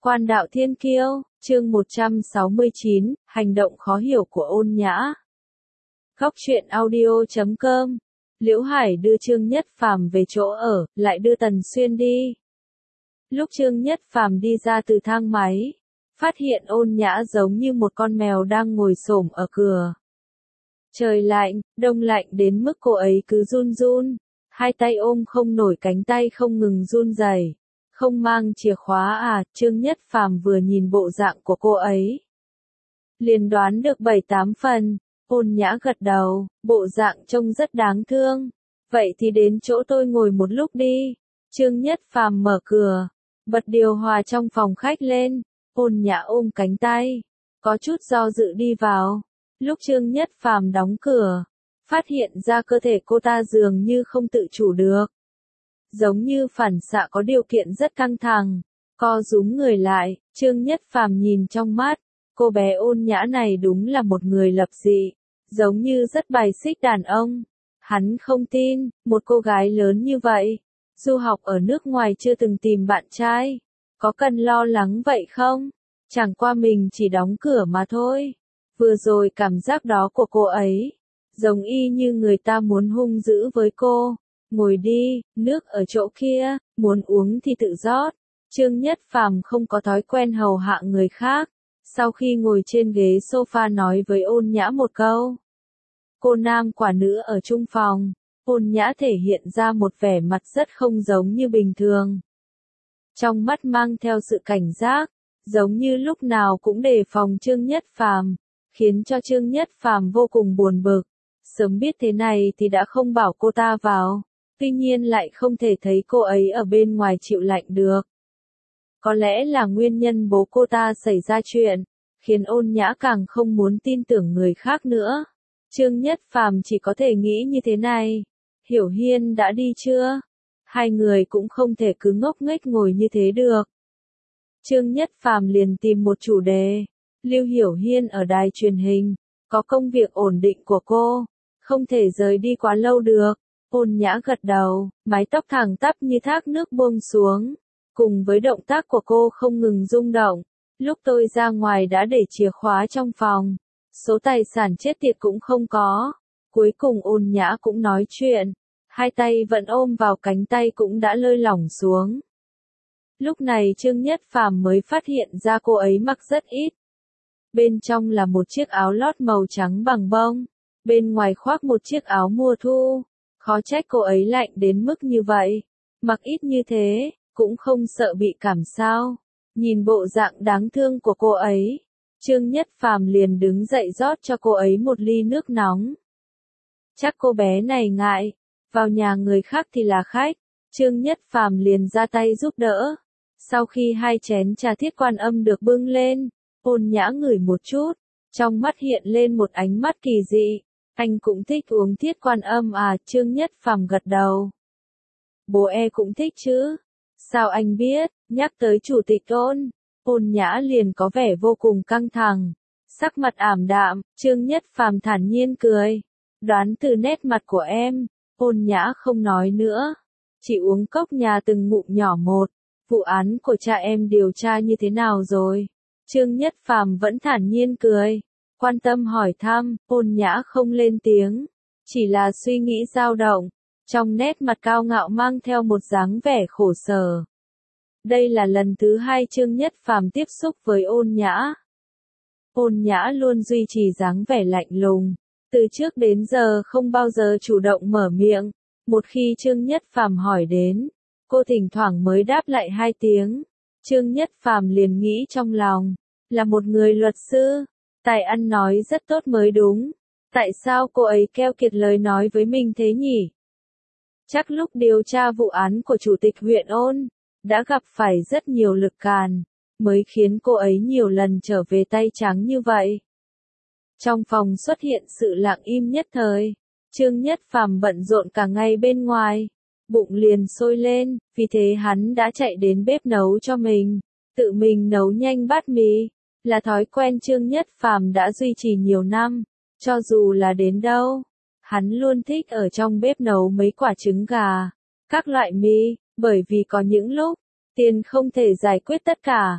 Quan đạo thiên kiêu, chương 169, hành động khó hiểu của Ôn Nhã. Góc truyện audio.com. Liễu Hải đưa Trương Nhất Phàm về chỗ ở, lại đưa Tần Xuyên đi. Lúc Trương Nhất Phàm đi ra từ thang máy, phát hiện Ôn Nhã giống như một con mèo đang ngồi xổm ở cửa. Trời lạnh, đông lạnh đến mức cô ấy cứ run run, hai tay ôm không nổi, cánh tay không ngừng run rẩy. Không mang chìa khóa à? Trương Nhất Phàm vừa nhìn bộ dạng của cô ấy, liền đoán được 7-8 phần. Ôn Nhã gật đầu, bộ dạng trông rất đáng thương. Vậy thì đến chỗ tôi ngồi một lúc đi. Trương Nhất Phàm mở cửa, bật điều hòa trong phòng khách lên. Ôn Nhã ôm cánh tay, có chút do dự đi vào. Lúc Trương Nhất Phàm đóng cửa, phát hiện ra cơ thể cô ta dường như không tự chủ được, giống như phản xạ có điều kiện rất căng thẳng, co rúm người lại. Trương Nhất Phàm nhìn trong mắt, cô bé Ôn Nhã này đúng là một người lập dị, giống như rất bài xích đàn ông. Hắn không tin, một cô gái lớn như vậy, du học ở nước ngoài chưa từng tìm bạn trai, có cần lo lắng vậy không? Chẳng qua mình chỉ đóng cửa mà thôi. Vừa rồi cảm giác đó của cô ấy, giống y như người ta muốn hung dữ với cô. Ngồi đi, nước ở chỗ kia, muốn uống thì tự rót. Trương Nhất Phàm không có thói quen hầu hạ người khác. Sau khi ngồi trên ghế sofa nói với Ôn Nhã một câu. Cô nam quả nữ ở chung phòng, Ôn Nhã thể hiện ra một vẻ mặt rất không giống như bình thường. Trong mắt mang theo sự cảnh giác, giống như lúc nào cũng đề phòng Trương Nhất Phàm, khiến cho Trương Nhất Phàm vô cùng buồn bực. Sớm biết thế này thì đã không bảo cô ta vào. Tuy nhiên lại không thể thấy cô ấy ở bên ngoài chịu lạnh được. Có lẽ là nguyên nhân bố cô ta xảy ra chuyện, khiến Ôn Nhã càng không muốn tin tưởng người khác nữa. Trương Nhất Phàm chỉ có thể nghĩ như thế này. Hiểu Hiên đã đi chưa? Hai người cũng không thể cứ ngốc nghếch ngồi như thế được. Trương Nhất Phàm liền tìm một chủ đề. Lưu Hiểu Hiên ở đài truyền hình, có công việc ổn định của cô, không thể rời đi quá lâu được. Ôn Nhã gật đầu, mái tóc thẳng tắp như thác nước buông xuống, cùng với động tác của cô không ngừng rung động. Lúc tôi ra ngoài đã để chìa khóa trong phòng, số tài sản chết tiệt cũng không có. Cuối cùng Ôn Nhã cũng nói chuyện, hai tay vẫn ôm vào cánh tay cũng đã lơi lỏng xuống. Lúc này Trương Nhất Phàm mới phát hiện ra cô ấy mặc rất ít. Bên trong là một chiếc áo lót màu trắng bằng bông, bên ngoài khoác một chiếc áo mùa thu. Khó trách cô ấy lạnh đến mức như vậy. Mặc ít như thế, cũng không sợ bị cảm sao. Nhìn bộ dạng đáng thương của cô ấy, Trương Nhất Phàm liền đứng dậy rót cho cô ấy một ly nước nóng. Chắc cô bé này ngại, vào nhà người khác thì là khách. Trương Nhất Phàm liền ra tay giúp đỡ. Sau khi hai chén trà Thiết Quan Âm được bưng lên, Ôn Nhã ngửi một chút, trong mắt hiện lên một ánh mắt kỳ dị. Anh cũng thích uống Thiết Quan Âm à? Trương Nhất Phàm gật đầu. Bố cũng thích chứ? Sao anh biết? Nhắc tới chủ tịch Ôn Nhã liền có vẻ vô cùng căng thẳng, sắc mặt ảm đạm. Trương Nhất Phàm thản nhiên cười. Đoán từ nét mặt của em, Ôn Nhã không nói nữa, chỉ uống cốc nhà từng ngụm nhỏ một. Vụ án của cha em điều tra như thế nào rồi? Trương Nhất Phàm vẫn thản nhiên cười, quan tâm hỏi thăm. Ôn Nhã không lên tiếng, chỉ là suy nghĩ dao động, trong nét mặt cao ngạo mang theo một dáng vẻ khổ sở. Đây là lần thứ hai Trương Nhất Phàm tiếp xúc với Ôn Nhã. Ôn Nhã luôn duy trì dáng vẻ lạnh lùng, từ trước đến giờ không bao giờ chủ động mở miệng. Một khi Trương Nhất Phàm hỏi đến, cô thỉnh thoảng mới đáp lại 2 tiếng. Trương Nhất Phàm liền nghĩ trong lòng, là một người luật sư, tài ăn nói rất tốt mới đúng. Tại sao cô ấy keo kiệt lời nói với mình thế nhỉ? Chắc lúc điều tra vụ án của chủ tịch huyện đã gặp phải rất nhiều lực càn, mới khiến cô ấy nhiều lần trở về tay trắng như vậy. Trong phòng xuất hiện sự lặng im nhất thời. Trương Nhất Phàm bận rộn cả ngày bên ngoài, bụng liền sôi lên, vì thế hắn đã chạy đến bếp nấu cho mình, tự mình nấu nhanh bát mì. Là thói quen Trương Nhất Phàm đã duy trì nhiều năm, cho dù là đến đâu, hắn luôn thích ở trong bếp nấu mấy quả trứng gà, các loại mì, bởi vì có những lúc, tiền không thể giải quyết tất cả.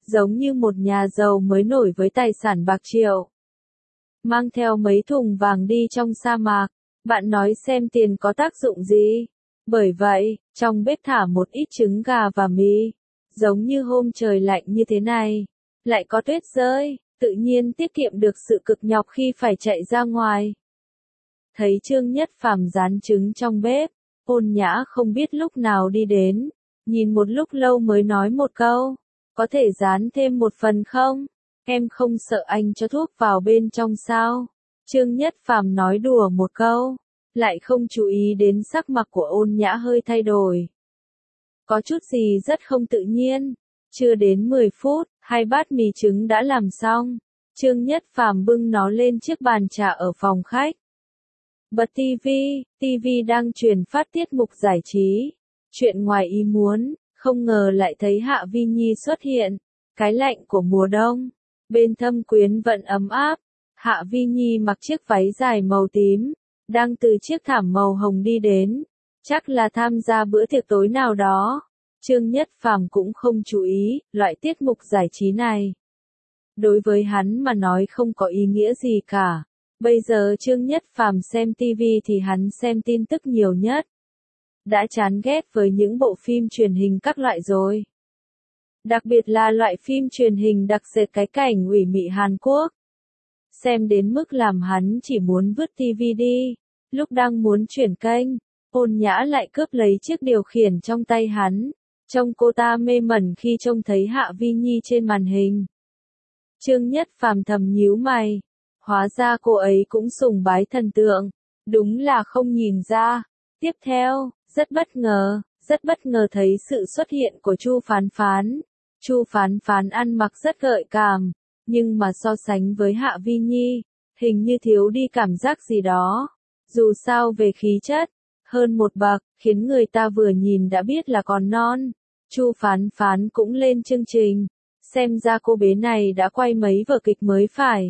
giống như một nhà giàu mới nổi với tài sản bạc triệu. Mang theo mấy thùng vàng đi trong sa mạc, bạn nói xem tiền có tác dụng gì? Bởi vậy, trong bếp thả một ít trứng gà và mì, giống như hôm trời lạnh như thế này, lại có tuyết rơi, tự nhiên tiết kiệm được sự cực nhọc khi phải chạy ra ngoài. Thấy Trương Nhất Phàm rán trứng trong bếp, Ôn Nhã không biết lúc nào đi đến, nhìn một lúc lâu mới nói một câu, có thể rán thêm một phần không? Em không sợ anh cho thuốc vào bên trong sao? Trương Nhất Phàm nói đùa một câu, lại không chú ý đến sắc mặt của Ôn Nhã hơi thay đổi. Có chút gì rất không tự nhiên. Chưa đến 10 phút, 2 bát mì trứng đã làm xong. Trương Nhất Phàm bưng nó lên chiếc bàn trà ở phòng khách. Bật tivi đang truyền phát tiết mục giải trí. Chuyện ngoài ý muốn, không ngờ lại thấy Hạ Vi Nhi xuất hiện. Cái lạnh của mùa đông, bên Thâm Quyến vẫn ấm áp. Hạ Vi Nhi mặc chiếc váy dài màu tím, đang từ chiếc thảm màu hồng đi đến. Chắc là tham gia bữa tiệc tối nào đó. Trương Nhất Phàm cũng không chú ý, loại tiết mục giải trí này. Đối với hắn mà nói không có ý nghĩa gì cả. Bây giờ Trương Nhất Phàm xem TV thì hắn xem tin tức nhiều nhất. Đã chán ghét với những bộ phim truyền hình các loại rồi. Đặc biệt là loại phim truyền hình đặc sệt cái cảnh ủy mị Hàn Quốc. Xem đến mức làm hắn chỉ muốn vứt TV đi. Lúc đang muốn chuyển kênh, Ôn Nhã lại cướp lấy chiếc điều khiển trong tay hắn. Trông cô ta mê mẩn khi trông thấy Hạ Vi Nhi trên màn hình. Trương Nhất Phàm thầm nhíu mày. Hóa ra cô ấy cũng sùng bái thần tượng. Đúng là không nhìn ra. Tiếp theo, rất bất ngờ thấy sự xuất hiện của Chu Phán Phán. Chu Phán Phán ăn mặc rất gợi cảm, nhưng mà so sánh với Hạ Vi Nhi, hình như thiếu đi cảm giác gì đó. Dù sao về khí chất, hơn một bậc, khiến người ta vừa nhìn đã biết là còn non. Chu Phán Phán cũng lên chương trình. Xem ra cô bé này đã quay mấy vở kịch mới phải.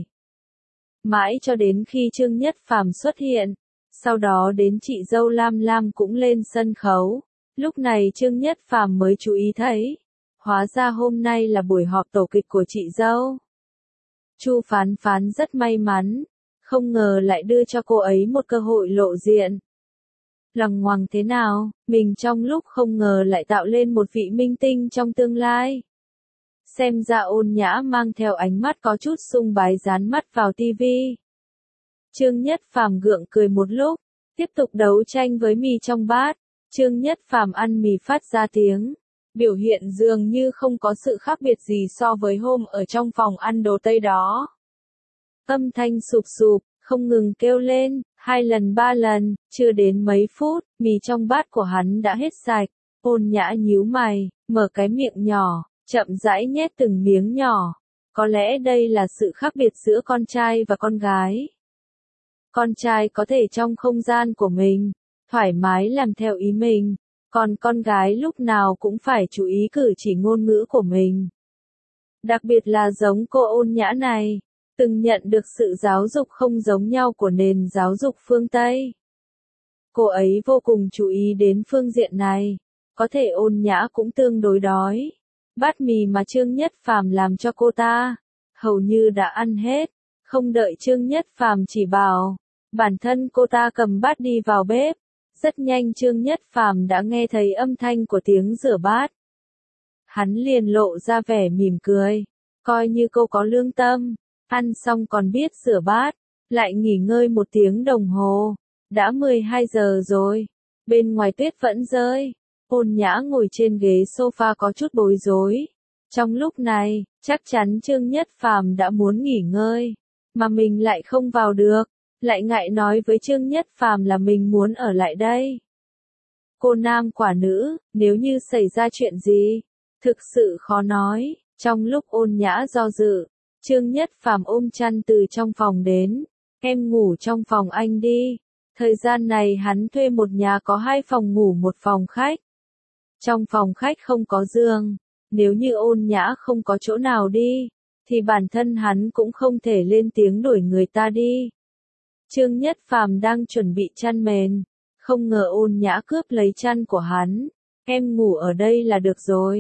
Mãi cho đến khi Trương Nhất Phàm xuất hiện. Sau đó đến chị dâu Lam Lam cũng lên sân khấu. Lúc này Trương Nhất Phàm mới chú ý thấy. Hóa ra hôm nay là buổi họp tổ kịch của chị dâu. Chu Phán Phán rất may mắn. Không ngờ lại đưa cho cô ấy một cơ hội lộ diện. Lằng ngoằng thế nào, mình trong lúc không ngờ lại tạo lên một vị minh tinh trong tương lai. Xem ra Ôn Nhã mang theo ánh mắt có chút sùng bái dán mắt vào tivi. Trương Nhất Phàm gượng cười một lúc, tiếp tục đấu tranh với mì trong bát. Trương Nhất Phàm ăn mì phát ra tiếng. Biểu hiện dường như không có sự khác biệt gì so với hôm ở trong phòng ăn đồ Tây đó. Âm thanh sụp sụp, không ngừng kêu lên, 2 lần 3 lần, chưa đến mấy phút, mì trong bát của hắn đã hết sạch. Ôn Nhã nhíu mày, mở cái miệng nhỏ, chậm rãi nhét từng miếng nhỏ. Có lẽ đây là sự khác biệt giữa con trai và con gái. Con trai có thể trong không gian của mình, thoải mái làm theo ý mình, còn con gái lúc nào cũng phải chú ý cử chỉ ngôn ngữ của mình. Đặc biệt là giống cô Ôn Nhã này, từng nhận được sự giáo dục không giống nhau của nền giáo dục phương Tây. Cô ấy vô cùng chú ý đến phương diện này, có thể Ôn Nhã cũng tương đối đói. Bát mì mà Trương Nhất Phàm làm cho cô ta, hầu như đã ăn hết, không đợi Trương Nhất Phàm chỉ bảo, bản thân cô ta cầm bát đi vào bếp. Rất nhanh Trương Nhất Phàm đã nghe thấy âm thanh của tiếng rửa bát. Hắn liền lộ ra vẻ mỉm cười, coi như cô có lương tâm, ăn xong còn biết rửa bát, lại nghỉ ngơi 1 tiếng đồng hồ. Đã 12 giờ rồi, bên ngoài tuyết vẫn rơi. Ôn Nhã ngồi trên ghế sofa có chút bối rối. Trong lúc này, chắc chắn Trương Nhất Phàm đã muốn nghỉ ngơi, mà mình lại không vào được, lại ngại nói với Trương Nhất Phàm là mình muốn ở lại đây. Cô nam quả nữ, nếu như xảy ra chuyện gì, thực sự khó nói. Trong lúc Ôn Nhã do dự, Trương Nhất Phàm ôm chăn từ trong phòng đến. Em ngủ trong phòng anh đi. Thời gian này hắn thuê một nhà có 2 phòng ngủ 1 phòng khách. Trong phòng khách không có giường, nếu như Ôn Nhã không có chỗ nào đi, thì bản thân hắn cũng không thể lên tiếng đuổi người ta đi. Trương Nhất Phàm đang chuẩn bị chăn mền, không ngờ Ôn Nhã cướp lấy chăn của hắn. Em ngủ ở đây là được rồi.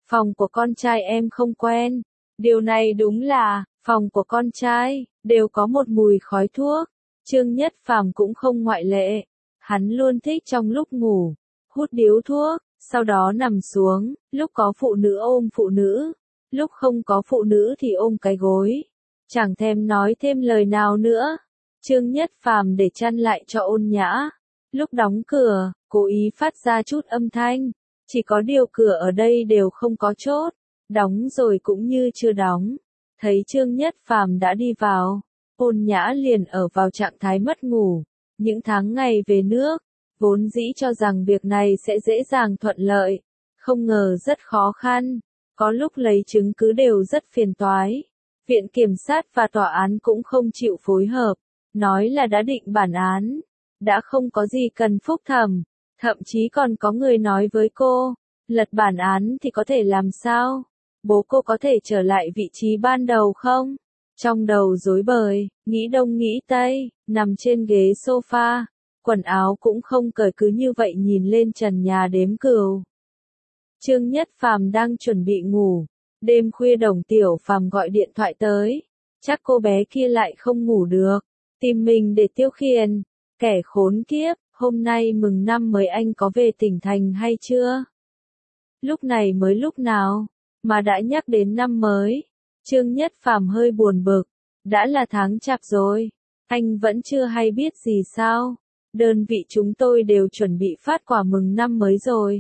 phòng của con trai em không quen. Điều này đúng là, phòng của con trai, đều có một mùi khói thuốc. Trương Nhất Phàm cũng không ngoại lệ. Hắn luôn thích trong lúc ngủ, hút điếu thuốc, sau đó nằm xuống, lúc có phụ nữ ôm phụ nữ, lúc không có phụ nữ thì ôm cái gối. Chẳng thèm nói thêm lời nào nữa. Trương Nhất Phàm để chăn lại cho Ôn Nhã. Lúc đóng cửa, cố ý phát ra chút âm thanh. Chỉ có điều cửa ở đây đều không có chốt. Đóng rồi cũng như chưa đóng. Thấy Trương Nhất Phàm đã đi vào, Ôn Nhã liền ở vào trạng thái mất ngủ. Những tháng ngày về nước, vốn dĩ cho rằng việc này sẽ dễ dàng thuận lợi. Không ngờ rất khó khăn. Có lúc lấy chứng cứ đều rất phiền toái. Viện kiểm sát và tòa án cũng không chịu phối hợp. Nói là đã định bản án. Đã không có gì cần phúc thẩm. Thậm chí còn có người nói với cô, lật bản án thì có thể làm sao? Bố cô có thể trở lại vị trí ban đầu không? Trong đầu rối bời, nghĩ đông nghĩ tây, nằm trên ghế sofa, quần áo cũng không cởi cứ như vậy nhìn lên trần nhà đếm cừu. Trương Nhất Phàm đang chuẩn bị ngủ, đêm khuya Đồng Tiểu Phàm gọi điện thoại tới, chắc cô bé kia lại không ngủ được, tìm mình để tiêu khiển, kẻ khốn kiếp, hôm nay mừng năm mới anh có về tỉnh thành hay chưa? Lúc này mới lúc nào, mà đã nhắc đến năm mới. Trương Nhất Phàm hơi buồn bực, đã là tháng Chạp rồi, anh vẫn chưa hay biết gì sao? Đơn vị chúng tôi đều chuẩn bị phát quà mừng năm mới rồi.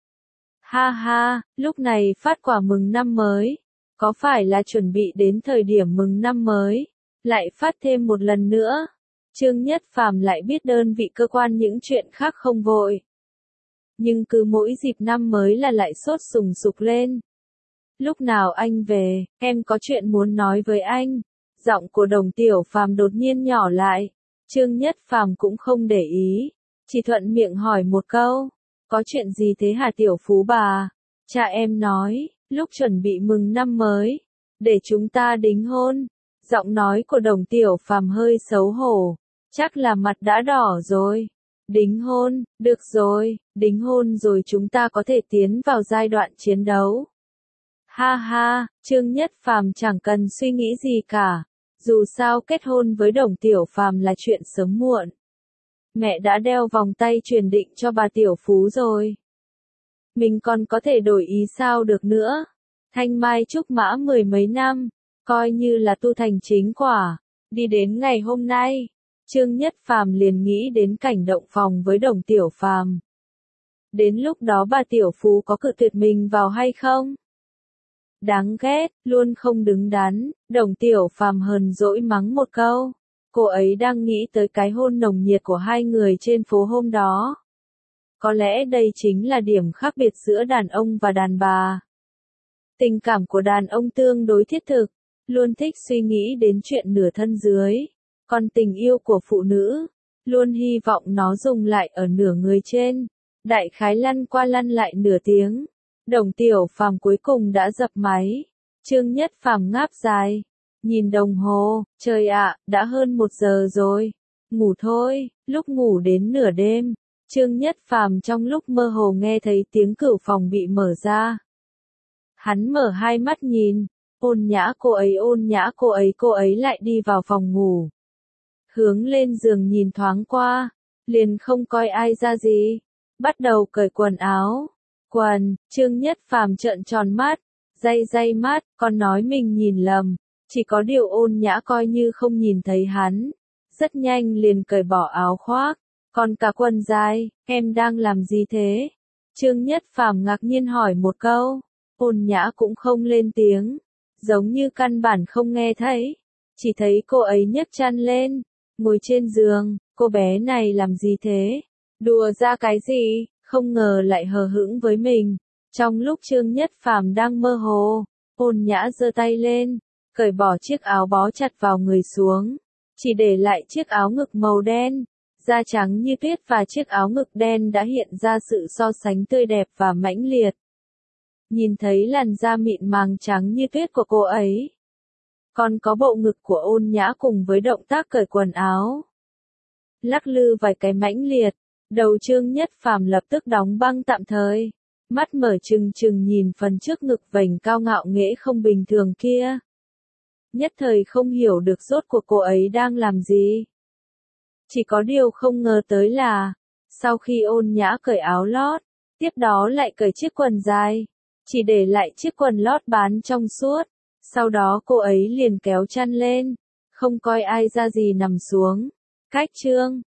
Ha ha, lúc này phát quà mừng năm mới, có phải là chuẩn bị đến thời điểm mừng năm mới, lại phát thêm một lần nữa? Trương Nhất Phàm lại biết đơn vị cơ quan những chuyện khác không vội. Nhưng cứ mỗi dịp năm mới là lại sốt sùng sục lên. Lúc nào anh về, em có chuyện muốn nói với anh. Giọng của Đồng Tiểu Phàm đột nhiên nhỏ lại. Trương Nhất Phàm cũng không để ý, chỉ thuận miệng hỏi một câu. Có chuyện gì thế hả Tiểu Phú bà? Cha em nói, lúc chuẩn bị mừng năm mới, để chúng ta đính hôn. Giọng nói của Đồng Tiểu Phàm hơi xấu hổ. Chắc là mặt đã đỏ rồi. Đính hôn, được rồi, đính hôn rồi chúng ta có thể tiến vào giai đoạn chiến đấu. Ha ha, Trương Nhất Phàm chẳng cần suy nghĩ gì cả. Dù sao kết hôn với Đồng Tiểu Phàm là chuyện sớm muộn. Mẹ đã đeo vòng tay truyền định cho bà Tiểu Phú rồi. Mình còn có thể đổi ý sao được nữa. Thanh mai trúc mã mười mấy năm, coi như là tu thành chính quả. Đi đến ngày hôm nay, Trương Nhất Phàm liền nghĩ đến cảnh động phòng với Đồng Tiểu Phàm. Đến lúc đó bà Tiểu Phú có cự tuyệt mình vào hay không? Đáng ghét, luôn không đứng đắn, Đồng Tiểu Phàm hờn dỗi mắng một câu. Cô ấy đang nghĩ tới cái hôn nồng nhiệt của hai người trên phố hôm đó. Có lẽ đây chính là điểm khác biệt giữa đàn ông và đàn bà. Tình cảm của đàn ông tương đối thiết thực, luôn thích suy nghĩ đến chuyện nửa thân dưới. Còn tình yêu của phụ nữ, luôn hy vọng nó dùng lại ở nửa người trên. Đại khái lăn qua lăn lại nửa tiếng. Đồng Tiểu Phàm cuối cùng đã dập máy. Trương Nhất Phàm ngáp dài. Nhìn đồng hồ, trời ạ, đã hơn 1 giờ rồi. Ngủ thôi, lúc ngủ đến nửa đêm. Trương Nhất Phàm trong lúc mơ hồ nghe thấy tiếng cửa phòng bị mở ra. Hắn mở hai mắt nhìn. Ôn Nhã cô ấy lại đi vào phòng ngủ. Hướng lên giường nhìn thoáng qua. Liền không coi ai ra gì. Bắt đầu cởi quần áo. Trương Nhất Phàm trợn tròn mắt, day mắt, còn nói mình nhìn lầm, chỉ có điều Ôn Nhã coi như không nhìn thấy hắn, rất nhanh liền cởi bỏ áo khoác, còn cả quần dài, em đang làm gì thế? Trương Nhất Phàm ngạc nhiên hỏi một câu, Ôn Nhã cũng không lên tiếng, giống như căn bản không nghe thấy, chỉ thấy cô ấy nhấc chăn lên, ngồi trên giường, cô bé này làm gì thế? Đùa ra cái gì? Không ngờ lại hờ hững với mình. Trong lúc Trương Nhất Phàm đang mơ hồ, Ôn Nhã giơ tay lên, cởi bỏ chiếc áo bó chặt vào người xuống, chỉ để lại chiếc áo ngực màu đen, da trắng như tuyết và chiếc áo ngực đen đã hiện ra sự so sánh tươi đẹp và mãnh liệt. Nhìn thấy làn da mịn màng trắng như tuyết của cô ấy, còn có bộ ngực của Ôn Nhã cùng với động tác cởi quần áo, lắc lư vài cái mãnh liệt. Đầu Trương Nhất Phàm lập tức đóng băng tạm thời. mắt mở trừng trừng nhìn phần trước ngực vành cao ngạo nghễ không bình thường kia. Nhất thời không hiểu được rốt cuộc cô ấy đang làm gì. Chỉ có điều không ngờ tới là, sau khi Ôn Nhã cởi áo lót, tiếp đó lại cởi chiếc quần dài, chỉ để lại chiếc quần lót bán trong suốt, sau đó cô ấy liền kéo chăn lên, không coi ai ra gì nằm xuống. Cách chương